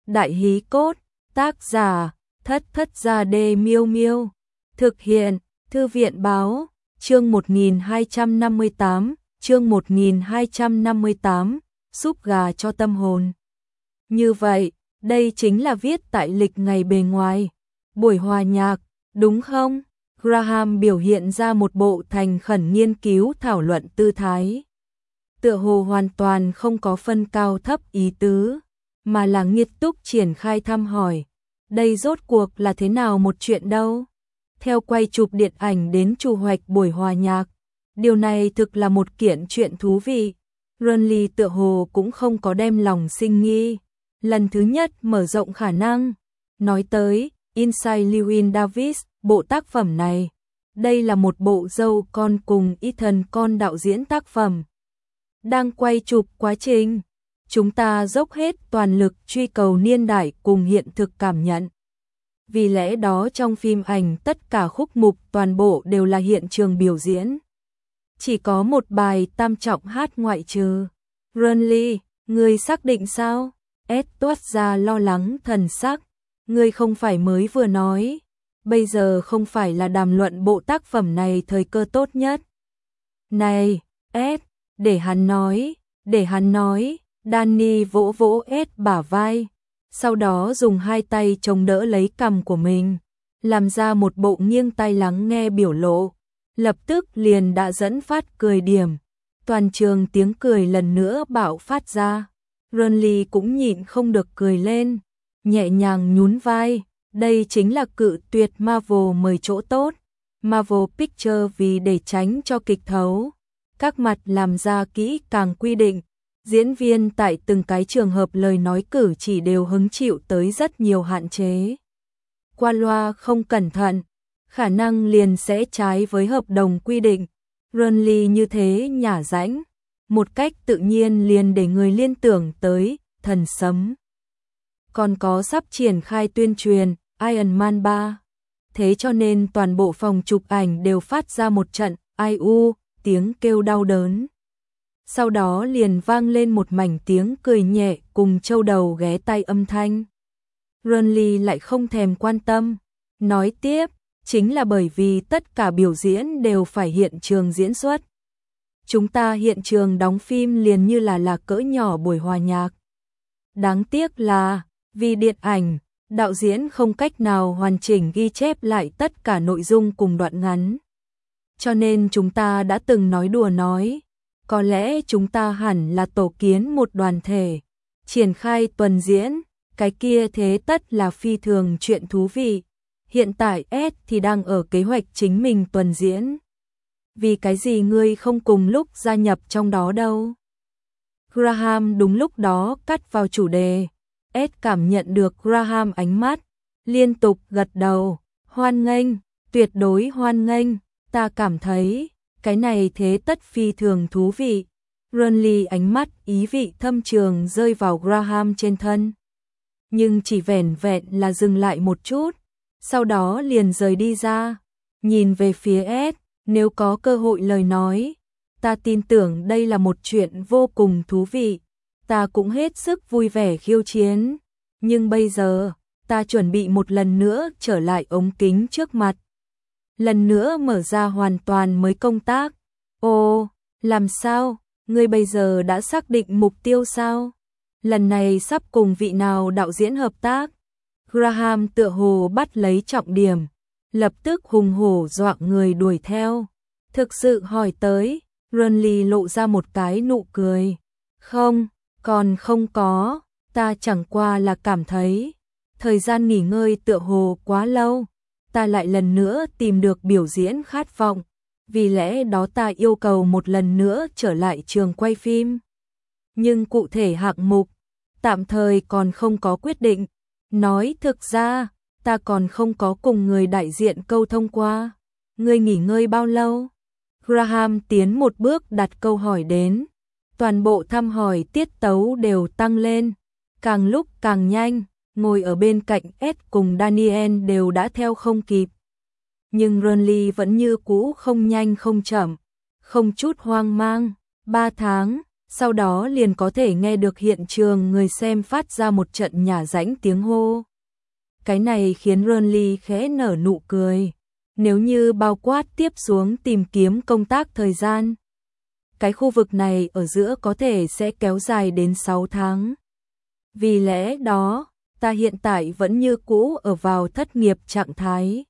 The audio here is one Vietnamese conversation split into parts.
Đại hí cốt, tác giả, Thất Thất Gia Đê Miêu Miêu. Thực hiện, Thư viện báo, chương 1258, súp gà cho tâm hồn. Như vậy, đây chính là viết tại lịch ngày bề ngoài. Buổi hòa nhạc, đúng không? Graham biểu hiện ra một bộ thành khẩn nghiên cứu thảo luận tư thái. Tựa hồ hoàn toàn không có phân cao thấp ý tứ, mà là nghiêm túc triển khai thăm hỏi. Đây rốt cuộc là thế nào một chuyện đâu? Theo quay chụp điện ảnh đến chủ hoạch buổi hòa nhạc, điều này thực là một kiện chuyện thú vị. Renly tựa hồ cũng không có đem lòng sinh nghi. Lần thứ nhất mở rộng khả năng. Nói tới Inside Llewyn Davis, bộ tác phẩm này, đây là một bộ dâu con cùng Ethan con đạo diễn tác phẩm. Đang quay chụp quá trình, chúng ta dốc hết toàn lực truy cầu niên đại cùng hiện thực cảm nhận. Vì lẽ đó trong phim ảnh tất cả khúc mục toàn bộ đều là hiện trường biểu diễn. Chỉ có một bài tam trọng hát ngoại trừ. Renly, ngươi xác định sao? Ed toát ra lo lắng thần sắc. Ngươi không phải mới vừa nói, bây giờ không phải là đàm luận bộ tác phẩm này thời cơ tốt nhất. Này, Ed, để hắn nói, Danny vỗ vỗ Ed bả vai, sau đó dùng hai tay chống đỡ lấy cằm của mình, làm ra một bộ nghiêng tai lắng nghe biểu lộ, lập tức liền đã dẫn phát cười điểm. Toàn trường tiếng cười lần nữa bạo phát ra. Renly cũng nhịn không được cười lên, nhẹ nhàng nhún vai, đây chính là cự tuyệt Marvel mời chỗ tốt. Marvel Pictures vì để tránh cho kịch thấu, các mặt làm ra kỹ càng quy định, diễn viên tại từng cái trường hợp lời nói cử chỉ đều hứng chịu tới rất nhiều hạn chế. Qua loa không cẩn thận, khả năng liền sẽ trái với hợp đồng quy định. Renly như thế nhả rãnh, một cách tự nhiên liền để người liên tưởng tới Thần Sấm. Còn có sắp triển khai tuyên truyền Iron Man 3. Thế cho nên toàn bộ phòng chụp ảnh đều phát ra một trận ai u, tiếng kêu đau đớn. Sau đó liền vang lên một mảnh tiếng cười nhẹ cùng châu đầu ghé tai âm thanh. Renly lại không thèm quan tâm, nói tiếp, chính là bởi vì tất cả biểu diễn đều phải hiện trường diễn xuất. Chúng ta hiện trường đóng phim liền như là cỡ nhỏ buổi hòa nhạc. Đáng tiếc là, vì điện ảnh, đạo diễn không cách nào hoàn chỉnh ghi chép lại tất cả nội dung cùng đoạn ngắn. Cho nên chúng ta đã từng nói đùa nói, có lẽ chúng ta hẳn là tổ kiến một đoàn thể, triển khai tuần diễn, cái kia thế tất là phi thường chuyện thú vị. Hiện tại Ed thì đang ở kế hoạch chính mình tuần diễn. Vì cái gì ngươi không cùng lúc gia nhập trong đó đâu? Graham đúng lúc đó cắt vào chủ đề. Ed cảm nhận được Graham ánh mắt, liên tục gật đầu, hoan nghênh, tuyệt đối hoan nghênh, ta cảm thấy, cái này thế tất phi thường thú vị. Renly ánh mắt ý vị thâm trường rơi vào Graham trên thân. Nhưng chỉ vẻn vẹn là dừng lại một chút, sau đó liền rời đi ra, nhìn về phía Ed, nếu có cơ hội lời nói, ta tin tưởng đây là một chuyện vô cùng thú vị, ta cũng hết sức vui vẻ khiêu chiến, nhưng bây giờ, ta chuẩn bị một lần nữa trở lại ống kính trước mặt. Lần nữa mở ra hoàn toàn mới công tác. Ồ, làm sao, ngươi bây giờ đã xác định mục tiêu sao? Lần này sắp cùng vị nào đạo diễn hợp tác? Graham tựa hồ bắt lấy trọng điểm, lập tức hùng hổ doạng người đuổi theo. Thực sự hỏi tới, Renly lộ ra một cái nụ cười. Không, còn không có, ta chẳng qua là cảm thấy, thời gian nghỉ ngơi tựa hồ quá lâu, ta lại lần nữa tìm được biểu diễn khát vọng, vì lẽ đó ta yêu cầu một lần nữa trở lại trường quay phim. Nhưng cụ thể hạng mục, tạm thời còn không có quyết định. Nói thực ra, ta còn không có cùng người đại diện câu thông qua. Ngươi nghỉ ngơi bao lâu? Graham tiến một bước đặt câu hỏi đến. Toàn bộ thăm hỏi tiết tấu đều tăng lên, càng lúc càng nhanh, ngồi ở bên cạnh Ed cùng Daniel đều đã theo không kịp. Nhưng Renly vẫn như cũ không nhanh không chậm, không chút hoang mang. 3 tháng, sau đó liền có thể nghe được hiện trường người xem phát ra một trận nhả rãnh tiếng hô. Cái này khiến Renly khẽ nở nụ cười. Nếu như bao quát tiếp xuống tìm kiếm công tác thời gian, cái khu vực này ở giữa có thể sẽ kéo dài đến 6 tháng. Vì lẽ đó, ta hiện tại vẫn như cũ ở vào thất nghiệp trạng thái.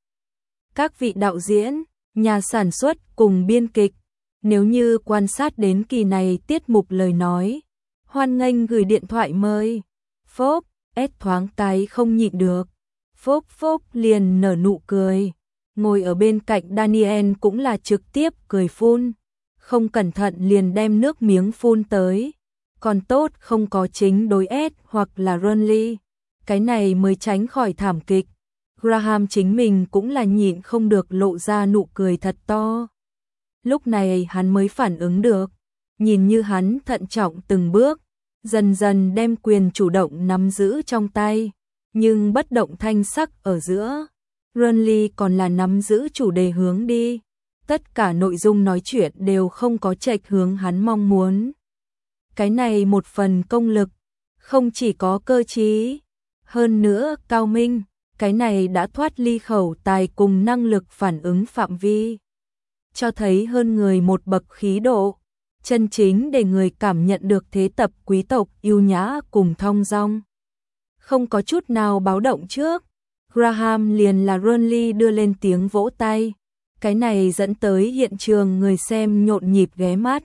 Các vị đạo diễn, nhà sản xuất cùng biên kịch, nếu như quan sát đến kỳ này tiết mục lời nói, hoan nghênh gửi điện thoại mời. Phốp, thoáng cái không nhịn được. Phốp liền nở nụ cười. Ngồi ở bên cạnh Daniel cũng là trực tiếp cười phun. Không cẩn thận liền đem nước miếng phun tới. Còn tốt không có chính đối hoặc là Renly. Cái này mới tránh khỏi thảm kịch. Graham chính mình cũng là nhịn không được lộ ra nụ cười thật to. Lúc này hắn mới phản ứng được. Nhìn như hắn thận trọng từng bước, dần dần đem quyền chủ động nắm giữ trong tay. Nhưng bất động thanh sắc ở giữa, Renly còn là nắm giữ chủ đề hướng đi. Tất cả nội dung nói chuyện đều không có chệch hướng hắn mong muốn. Cái này một phần công lực, không chỉ có cơ trí, hơn nữa cao minh, cái này đã thoát ly khẩu tài cùng năng lực phản ứng phạm vi. Cho thấy hơn người một bậc khí độ, chân chính để người cảm nhận được thế tập quý tộc yêu nhã cùng thong dong. Không có chút nào báo động trước, Graham liền là Renly đưa lên tiếng vỗ tay. Cái này dẫn tới hiện trường người xem nhộn nhịp ghé mắt.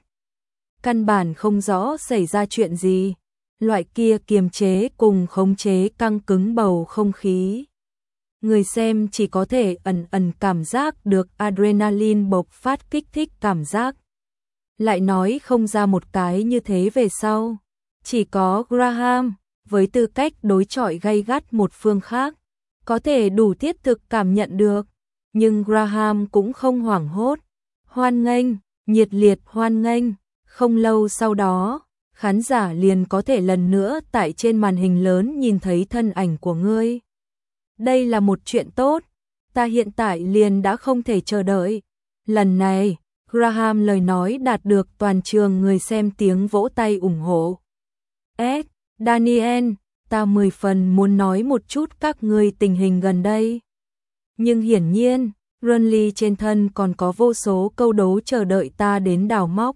Căn bản không rõ xảy ra chuyện gì. Loại kia kiềm chế cùng khống chế căng cứng bầu không khí. Người xem chỉ có thể ẩn ẩn cảm giác được adrenaline bộc phát kích thích cảm giác. Lại nói không ra một cái như thế về sau. Chỉ có Graham, với tư cách đối chọi gay gắt một phương khác, có thể đủ thiết thực cảm nhận được. Nhưng Graham cũng không hoảng hốt. Hoan nghênh, nhiệt liệt hoan nghênh. Không lâu sau đó, khán giả liền có thể lần nữa tại trên màn hình lớn nhìn thấy thân ảnh của ngươi. Đây là một chuyện tốt, ta hiện tại liền đã không thể chờ đợi. Lần này, Graham lời nói đạt được toàn trường người xem tiếng vỗ tay ủng hộ. Daniel, ta 10 phần muốn nói một chút các ngươi tình hình gần đây. Nhưng hiển nhiên, Renly trên thân còn có vô số câu đố chờ đợi ta đến đào móc.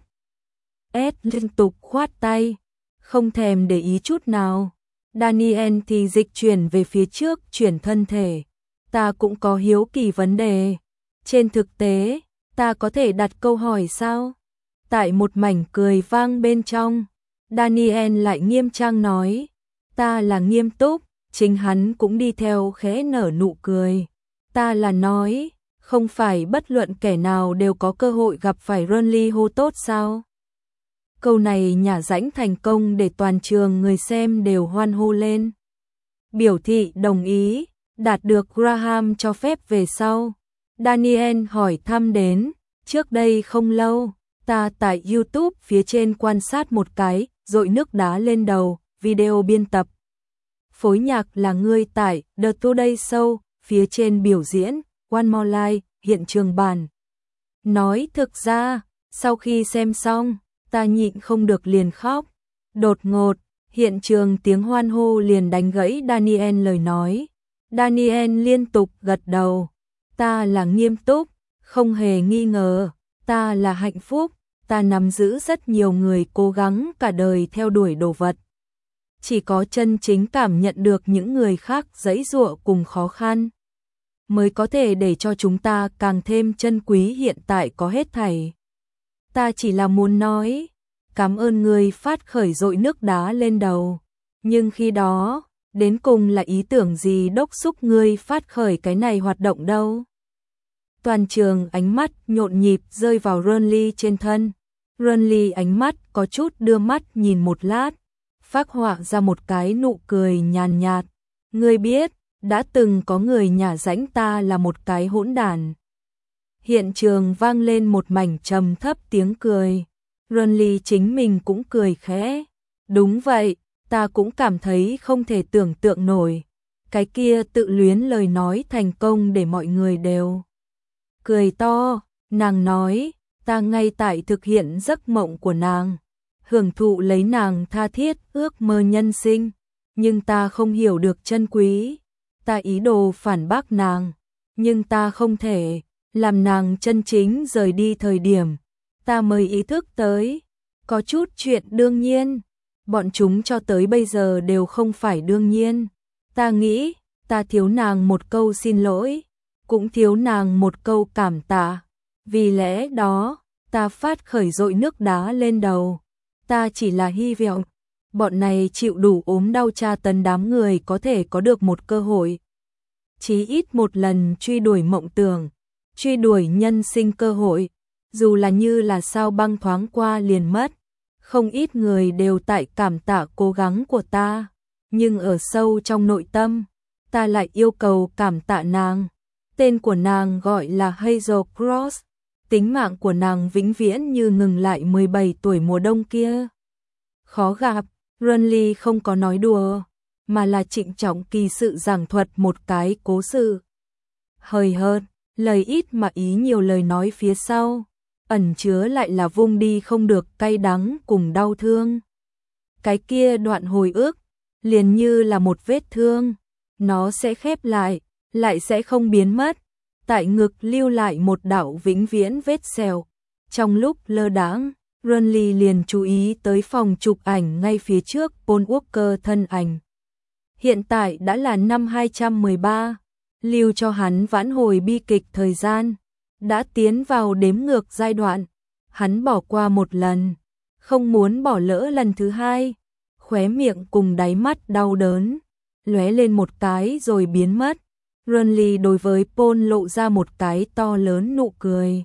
Liên tục khoát tay, không thèm để ý chút nào. Daniel thì dịch chuyển về phía trước, chuyển thân thể. Ta cũng có hiếu kỳ vấn đề. Trên thực tế, ta có thể đặt câu hỏi sao? Tại một mảnh cười vang bên trong, Daniel lại nghiêm trang nói. Ta là nghiêm túc, chính hắn cũng đi theo khẽ nở nụ cười. Ta là nói, không phải bất luận kẻ nào đều có cơ hội gặp phải Renly hô tốt sao? Câu này nhả rãnh thành công để toàn trường người xem đều hoan hô lên. Biểu thị đồng ý, đạt được Graham cho phép về sau. Daniel hỏi thăm đến, trước đây không lâu, ta tại YouTube phía trên quan sát một cái, dội nước đá lên đầu, video biên tập. Phối nhạc là ngươi tại The Today Show, phía trên biểu diễn, One More Life, hiện trường bản. Nói thực ra, sau khi xem xong, ta nhịn không được liền khóc. Đột ngột, hiện trường tiếng hoan hô liền đánh gãy Daniel lời nói. Daniel liên tục gật đầu. Ta là nghiêm túc, không hề nghi ngờ. Ta là hạnh phúc, ta nắm giữ rất nhiều người cố gắng cả đời theo đuổi đồ vật. Chỉ có chân chính cảm nhận được những người khác giãy giụa cùng khó khăn, mới có thể để cho chúng ta càng thêm trân quý hiện tại có hết thảy. Ta chỉ là muốn nói, cảm ơn người phát khởi dội nước đá lên đầu. Nhưng khi đó, đến cùng là ý tưởng gì đốc xúc ngươi phát khởi cái này hoạt động đâu? Toàn trường ánh mắt nhộn nhịp rơi vào Renly trên thân. Renly ánh mắt có chút đưa mắt nhìn một lát, phác họa ra một cái nụ cười nhàn nhạt. Ngươi biết, đã từng có người nhả rãnh ta là một cái hỗn đản. Hiện trường vang lên một mảnh trầm thấp tiếng cười. Renly chính mình cũng cười khẽ. Đúng vậy, ta cũng cảm thấy không thể tưởng tượng nổi. Cái kia tự luyến lời nói thành công để mọi người đều cười to. Nàng nói, ta ngay tại thực hiện giấc mộng của nàng. hưởng thụ lấy nàng tha thiết ước mơ nhân sinh, nhưng ta không hiểu được chân quý. Ta ý đồ phản bác nàng, nhưng ta không thể làm nàng chân chính rời đi thời điểm. Ta mới ý thức tới, có chút chuyện đương nhiên, bọn chúng cho tới bây giờ đều không phải đương nhiên. Ta nghĩ, ta thiếu nàng một câu xin lỗi, cũng thiếu nàng một câu cảm tạ. Vì lẽ đó, ta phát khởi dội nước đá lên đầu. Ta chỉ là hy vọng, bọn này chịu đủ ốm đau tra tấn đám người có thể có được một cơ hội. Chí ít một lần truy đuổi mộng tưởng, truy đuổi nhân sinh cơ hội, dù là như là sao băng thoáng qua liền mất. Không ít người đều tại cảm tạ cố gắng của ta, nhưng ở sâu trong nội tâm, ta lại yêu cầu cảm tạ nàng. Tên của nàng gọi là Hazel Cross, tính mạng của nàng vĩnh viễn như ngừng lại 17 tuổi mùa đông kia. Khó gặp, Renly không có nói đùa, mà là trịnh trọng kỳ sự giảng thuật một cái cố sự. Hời hợt, lời ít mà ý nhiều lời nói phía sau, ẩn chứa lại là vung đi không được cay đắng cùng đau thương. Cái kia đoạn hồi ức, liền như là một vết thương, nó sẽ khép lại sẽ không biến mất, tại ngực lưu lại một đạo vĩnh viễn vết sẹo. Trong lúc lơ đãng, Renly liền chú ý tới phòng chụp ảnh ngay phía trước Paul Walker thân ảnh. Hiện tại đã là năm 213, lưu cho hắn vãn hồi bi kịch thời gian, đã tiến vào đếm ngược giai đoạn. Hắn bỏ qua một lần, không muốn bỏ lỡ lần thứ hai. Khóe miệng cùng đáy mắt đau đớn, lóe lên một cái rồi biến mất. Renly đối với Paul lộ ra một cái to lớn nụ cười.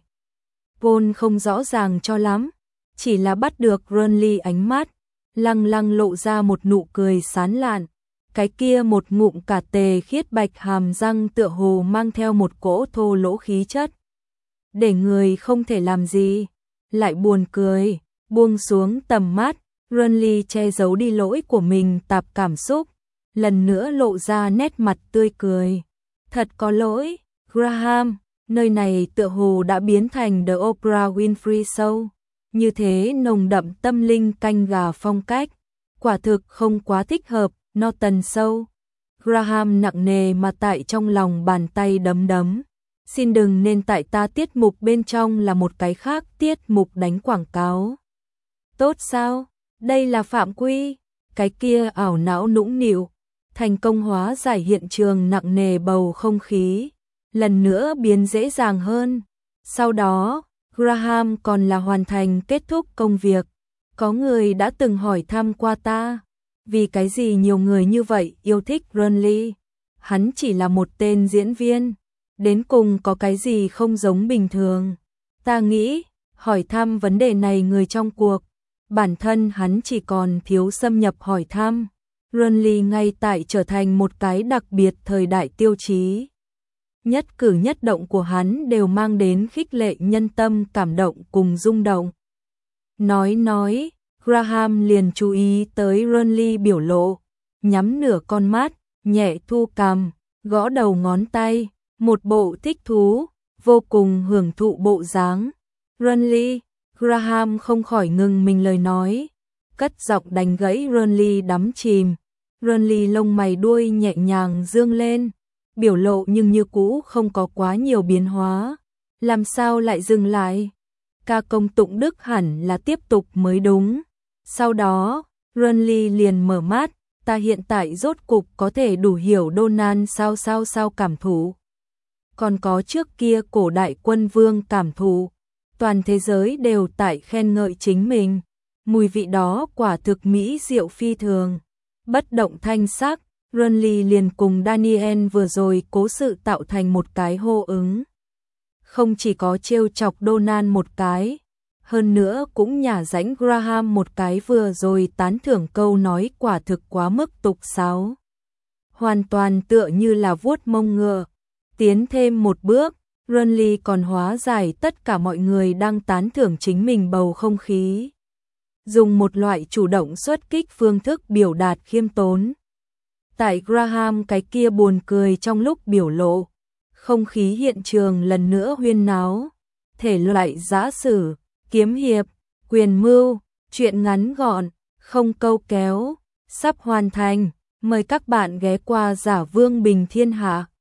Paul không rõ ràng cho lắm, chỉ là bắt được Renly ánh mắt, lăng lăng lộ ra một nụ cười sán lạn. Cái kia một ngụm cả tề khiết bạch hàm răng tựa hồ mang theo một cỗ thô lỗ khí chất, để người không thể làm gì, lại buồn cười. Buông xuống tầm mắt, Renly che giấu đi lỗi của mình tạp cảm xúc, lần nữa lộ ra nét mặt tươi cười. Thật có lỗi, Graham, nơi này tựa hồ đã biến thành The Oprah Winfrey Show, như thế nồng đậm tâm linh canh gà phong cách, quả thực không quá thích hợp. Norton Show. Graham nặng nề mà tại trong lòng bàn tay đấm đấm. Xin đừng nên tại ta tiết mục bên trong là một cái khác tiết mục đánh quảng cáo. Tốt sao? Đây là phạm quy. Cái kia ảo não nũng nịu, thành công hóa giải hiện trường nặng nề bầu không khí, lần nữa biến dễ dàng hơn. Sau đó, Graham còn là hoàn thành kết thúc công việc. Có người đã từng hỏi thăm qua ta, vì cái gì nhiều người như vậy yêu thích Renly? Hắn chỉ là một tên diễn viên, đến cùng có cái gì không giống bình thường? Ta nghĩ, hỏi thăm vấn đề này người trong cuộc, bản thân hắn chỉ còn thiếu xâm nhập hỏi thăm. Renly ngay tại trở thành một cái đặc biệt thời đại tiêu chí. Nhất cử nhất động của hắn đều mang đến khích lệ nhân tâm, cảm động cùng rung động. Nói, Graham liền chú ý tới Renly biểu lộ, nhắm nửa con mắt, nhẹ thu cằm, gõ đầu ngón tay, một bộ thích thú, vô cùng hưởng thụ bộ dáng. Renly, Graham không khỏi ngừng mình lời nói, cất giọng đánh gãy Renly đắm chìm. Renly lông mày đuôi nhẹ nhàng dương lên, biểu lộ nhưng như cũ không có quá nhiều biến hóa. Làm sao lại dừng lại? Ca công tụng đức hẳn là tiếp tục mới đúng. Sau đó, Renly liền mở mắt, ta hiện tại rốt cục có thể đủ hiểu Donald sao cảm thụ. Còn có trước kia cổ đại quân vương cảm thụ, toàn thế giới đều tại khen ngợi chính mình. Mùi vị đó quả thực mỹ diệu phi thường. Bất động thanh sắc, Renly liền cùng Daniel vừa rồi cố sự tạo thành một cái hô ứng. Không chỉ có trêu chọc Donald một cái, hơn nữa cũng nhả rãnh Graham một cái, vừa rồi tán thưởng câu nói quả thực quá mức tục sáo. Hoàn toàn tựa như là vuốt mông ngựa. Tiến thêm một bước, Renly còn hóa giải tất cả mọi người đang tán thưởng chính mình bầu không khí. Dùng một loại chủ động xuất kích phương thức biểu đạt khiêm tốn. Tại Graham cái kia buồn cười trong lúc biểu lộ, không khí hiện trường lần nữa huyên náo. Thể loại giã sử, kiếm hiệp, quyền mưu, Chuyện ngắn gọn, không câu kéo, sắp hoàn thành. Mời các bạn ghé qua Giả Vương Bình Thiên Hạ.